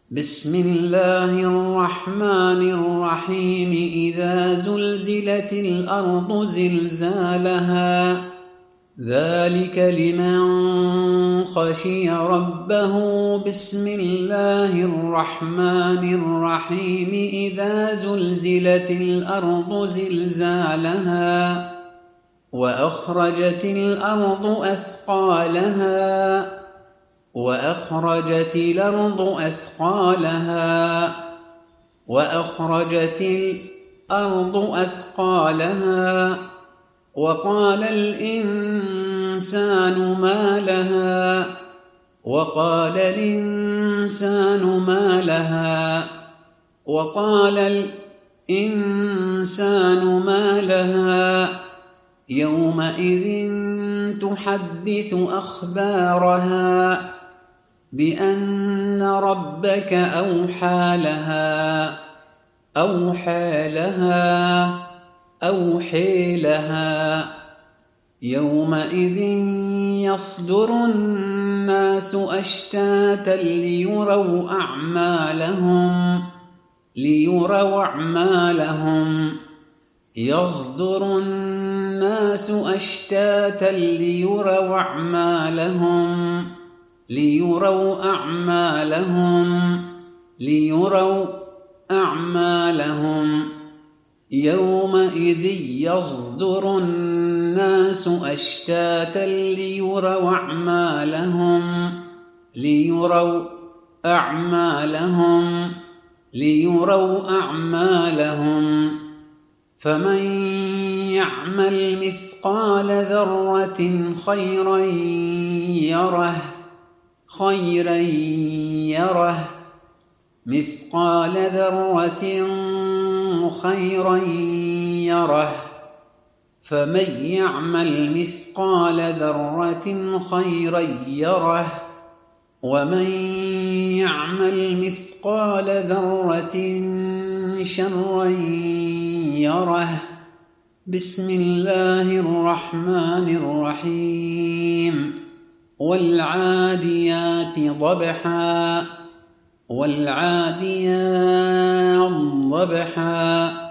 بسم الله الرحمن الرحيم إذا زلزلت الأرض زلزالها ذلك لمن خشي ربه بسم الله الرحمن الرحيم إذا زلزلت الأرض زلزالها وأخرجت الأرض أثقالها وأخرجت الأرض أثقالها وقال الإنسان ما لها يومئذ تحدث أخبارها بأن ربك أوحى لها يومئذ يصدر الناس أشتاتا ليروا أعمالهم يومئذ يصدر الناس أشتاتا ليروا أعمالهم فمن يعمل مثقال ذرة خيرا يره فمن يعمل مثقال ذرة خيرا يره ومن يعمل مثقال ذرة شرا يره بسم الله الرحمن الرحيم والعاديات ضبحا